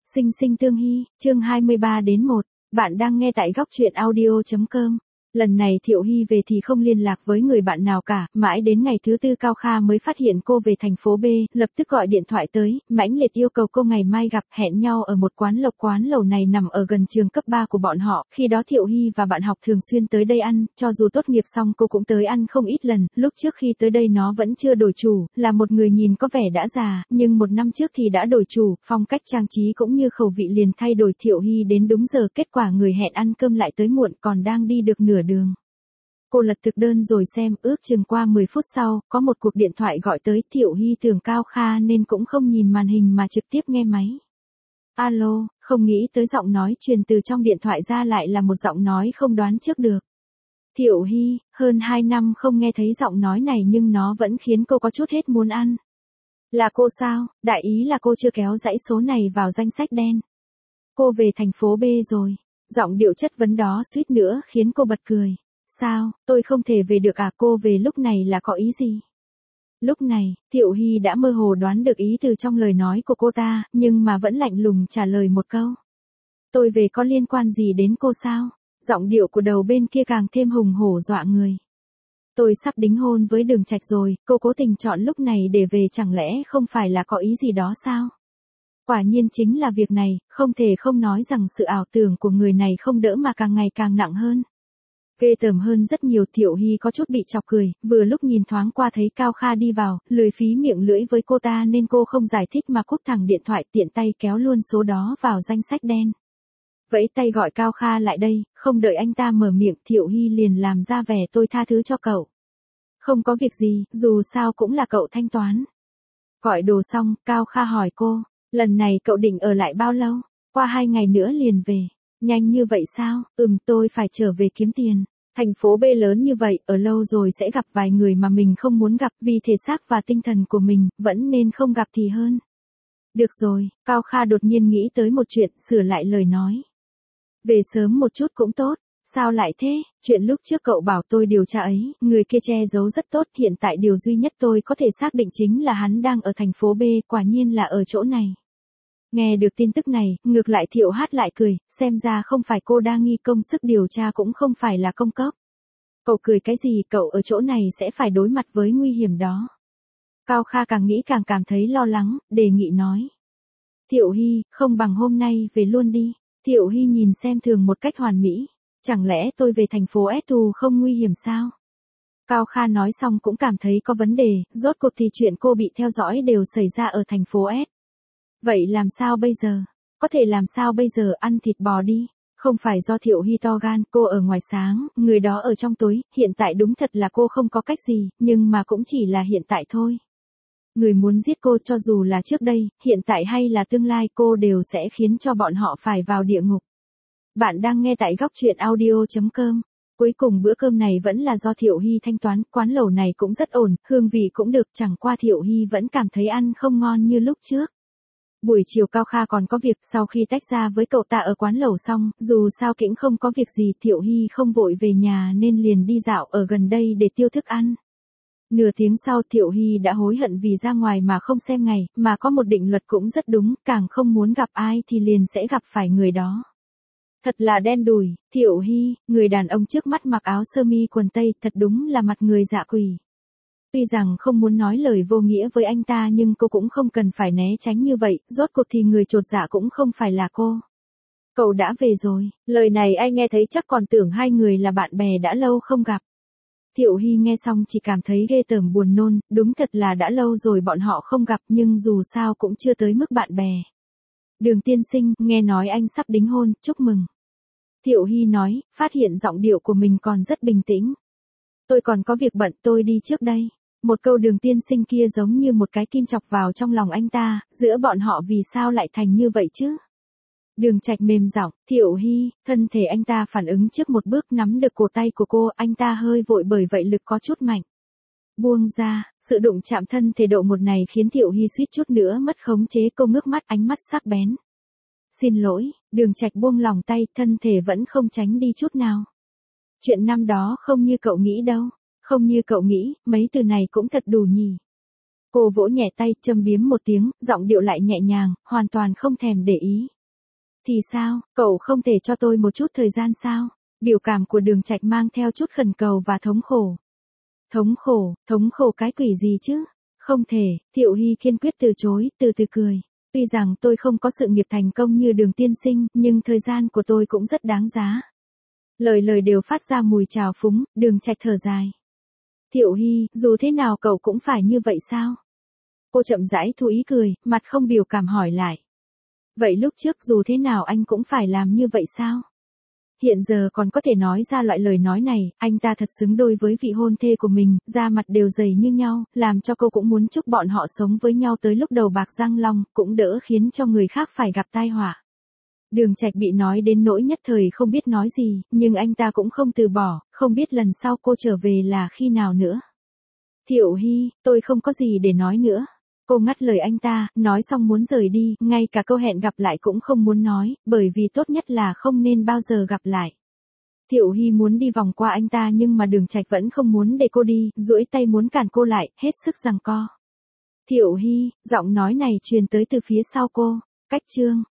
Sinh sinh tương hy, chương 23-1, bạn đang nghe tại góc truyện audio.com. Lần này Thiệu Hy về thì không liên lạc với người bạn nào cả, mãi đến ngày thứ tư Cao Kha mới phát hiện cô về thành phố B, lập tức gọi điện thoại tới, mãnh liệt yêu cầu cô ngày mai gặp, hẹn nhau ở một quán lẩu này nằm ở gần trường cấp 3 của bọn họ, khi đó Thiệu Hy và bạn học thường xuyên tới đây ăn, cho dù tốt nghiệp xong cô cũng tới ăn không ít lần, lúc trước khi tới đây nó vẫn chưa đổi chủ, là một người nhìn có vẻ đã già, nhưng một năm trước thì đã đổi chủ, phong cách trang trí cũng như khẩu vị liền thay đổi. Thiệu Hy đến đúng giờ, kết quả người hẹn ăn cơm lại tới muộn, còn đang đi được nửa đường. Cô lật thực đơn rồi xem, ước chừng qua 10 phút sau, có một cuộc điện thoại gọi tới. Thiệu Hy tưởng Cao Kha nên cũng không nhìn màn hình mà trực tiếp nghe máy. Alo, không nghĩ tới giọng nói truyền từ trong điện thoại ra lại là một giọng nói không đoán trước được. Thiệu Hy, hơn 2 năm không nghe thấy giọng nói này nhưng nó vẫn khiến cô có chút hết muốn ăn. Là cô sao? Đại ý là cô chưa kéo dãy số này vào danh sách đen. Cô về thành phố B rồi. Giọng điệu chất vấn đó suýt nữa khiến cô bật cười. Sao, tôi không thể về được à? Cô về lúc này là có ý gì? Lúc này, Thiệu Hy đã mơ hồ đoán được ý từ trong lời nói của cô ta, nhưng mà vẫn lạnh lùng trả lời một câu. Tôi về có liên quan gì đến cô sao? Giọng điệu của đầu bên kia càng thêm hùng hổ dọa người. Tôi sắp đính hôn với Đường Trạch rồi, cô cố tình chọn lúc này để về, chẳng lẽ không phải là có ý gì đó sao? Quả nhiên chính là việc này, không thể không nói rằng sự ảo tưởng của người này không đỡ mà càng ngày càng nặng hơn. Ghê tởm hơn rất nhiều. Thiệu Hy có chút bị chọc cười, vừa lúc nhìn thoáng qua thấy Cao Kha đi vào, lười phí miệng lưỡi với cô ta nên cô không giải thích mà cúp thẳng điện thoại, tiện tay kéo luôn số đó vào danh sách đen. Vẫy tay gọi Cao Kha lại đây, không đợi anh ta mở miệng, Thiệu Hy liền làm ra vẻ tôi tha thứ cho cậu. Không có việc gì, dù sao cũng là cậu thanh toán. Gọi đồ xong, Cao Kha hỏi cô, lần này cậu định ở lại bao lâu? Qua 2 ngày nữa liền về. Nhanh như vậy sao? Tôi phải trở về kiếm tiền. Thành phố B lớn như vậy, ở lâu rồi sẽ gặp vài người mà mình không muốn gặp, vì thể xác và tinh thần của mình, vẫn nên không gặp thì hơn. Được rồi, Cao Kha đột nhiên nghĩ tới một chuyện, sửa lại lời nói. Về sớm một chút cũng tốt. Sao lại thế? Chuyện lúc trước cậu bảo tôi điều tra ấy, người kia che giấu rất tốt, hiện tại điều duy nhất tôi có thể xác định chính là hắn đang ở thành phố B, quả nhiên là ở chỗ này. Nghe được tin tức này, ngược lại Thiệu Hát lại cười, xem ra không phải cô đa nghi, công sức điều tra cũng không phải là công cốc. Cậu cười cái gì? Cậu ở chỗ này sẽ phải đối mặt với nguy hiểm đó. Cao Kha càng nghĩ càng cảm thấy lo lắng, đề nghị nói. Thiệu Hy, không bằng hôm nay về luôn đi. Thiệu Hy nhìn xem thường một cách hoàn mỹ. Chẳng lẽ tôi về thành phố S thù không nguy hiểm sao? Cao Kha nói xong cũng cảm thấy có vấn đề, rốt cuộc thì chuyện cô bị theo dõi đều xảy ra ở thành phố S. Vậy làm sao bây giờ? Có thể làm sao bây giờ? Ăn thịt bò đi. Không phải do Thiệu Hy to gan, cô ở ngoài sáng, người đó ở trong tối, hiện tại đúng thật là cô không có cách gì, nhưng mà cũng chỉ là hiện tại thôi. Người muốn giết cô, cho dù là trước đây, hiện tại hay là tương lai, cô đều sẽ khiến cho bọn họ phải vào địa ngục. Bạn đang nghe tại góc truyện audio.com. Cuối cùng bữa cơm này vẫn là do Thiệu Hy thanh toán, quán lẩu này cũng rất ổn, hương vị cũng được, chẳng qua Thiệu Hy vẫn cảm thấy ăn không ngon như lúc trước. Buổi chiều Cao Kha còn có việc, sau khi tách ra với cậu ta ở quán lẩu xong, dù sao cũng không có việc gì, Thiệu Hy không vội về nhà nên liền đi dạo ở gần đây để tiêu thức ăn. Nửa tiếng sau Thiệu Hy đã hối hận vì ra ngoài mà không xem ngày, mà có một định luật cũng rất đúng, càng không muốn gặp ai thì liền sẽ gặp phải người đó. Thật là đen đủi. Thiệu Hy, người đàn ông trước mắt mặc áo sơ mi quần tây, thật đúng là mặt người dạ quỷ. Tuy rằng không muốn nói lời vô nghĩa với anh ta nhưng cô cũng không cần phải né tránh như vậy, rốt cuộc thì người chột dạ cũng không phải là cô. Cậu đã về rồi, lời này ai nghe thấy chắc còn tưởng hai người là bạn bè đã lâu không gặp. Thiệu Hy nghe xong chỉ cảm thấy ghê tởm buồn nôn, đúng thật là đã lâu rồi bọn họ không gặp nhưng dù sao cũng chưa tới mức bạn bè. Đường tiên sinh, nghe nói anh sắp đính hôn, chúc mừng. Thiệu Hy nói, phát hiện giọng điệu của mình còn rất bình tĩnh. Tôi còn có việc bận, tôi đi trước đây. Một câu đường tiên sinh kia giống như một cái kim chọc vào trong lòng anh ta, giữa bọn họ vì sao lại thành như vậy chứ? Đường Trạch mềm giọng, Thiệu Hy, thân thể anh ta phản ứng trước một bước, nắm được cổ tay của cô, anh ta hơi vội bởi vậy lực có chút mạnh. Buông ra, sự đụng chạm thân thể độ một này khiến Thiệu Hy suýt chút nữa mất khống chế, cô ngước mắt, ánh mắt sắc bén. Xin lỗi, Đường Trạch buông lòng tay, thân thể vẫn không tránh đi chút nào. Chuyện năm đó không như cậu nghĩ đâu. Không như cậu nghĩ, mấy từ này cũng thật đủ nhỉ. Cô vỗ nhẹ tay, châm biếm một tiếng, giọng điệu lại nhẹ nhàng, hoàn toàn không thèm để ý. Thì sao, cậu không thể cho tôi một chút thời gian sao? Biểu cảm của Đường Trạch mang theo chút khẩn cầu và thống khổ. Thống khổ cái quỷ gì chứ? Không thể, Thiệu Hy kiên quyết từ chối, từ từ cười. Tuy rằng tôi không có sự nghiệp thành công như Đường tiên sinh, nhưng thời gian của tôi cũng rất đáng giá. Lời đều phát ra mùi trào phúng, Đường Trạch thở dài. Thiệu Hy, dù thế nào cậu cũng phải như vậy sao? Cô chậm rãi thu ý cười, mặt không biểu cảm hỏi lại. Vậy lúc trước dù thế nào anh cũng phải làm như vậy sao? Hiện giờ còn có thể nói ra loại lời nói này, anh ta thật xứng đôi với vị hôn thê của mình, da mặt đều dày như nhau, làm cho cô cũng muốn chúc bọn họ sống với nhau tới lúc đầu bạc răng long, cũng đỡ khiến cho người khác phải gặp tai họa. Đường Trạch bị nói đến nỗi nhất thời không biết nói gì, nhưng anh ta cũng không từ bỏ, không biết lần sau cô trở về là khi nào nữa. Thiệu Hy, tôi không có gì để nói nữa. Cô ngắt lời anh ta, nói xong muốn rời đi, ngay cả câu hẹn gặp lại cũng không muốn nói, bởi vì tốt nhất là không nên bao giờ gặp lại. Thiệu Hy muốn đi vòng qua anh ta nhưng mà Đường Trạch vẫn không muốn để cô đi, duỗi tay muốn cản cô lại, hết sức giằng co. Thiệu Hy, giọng nói này truyền tới từ phía sau cô. Cách chương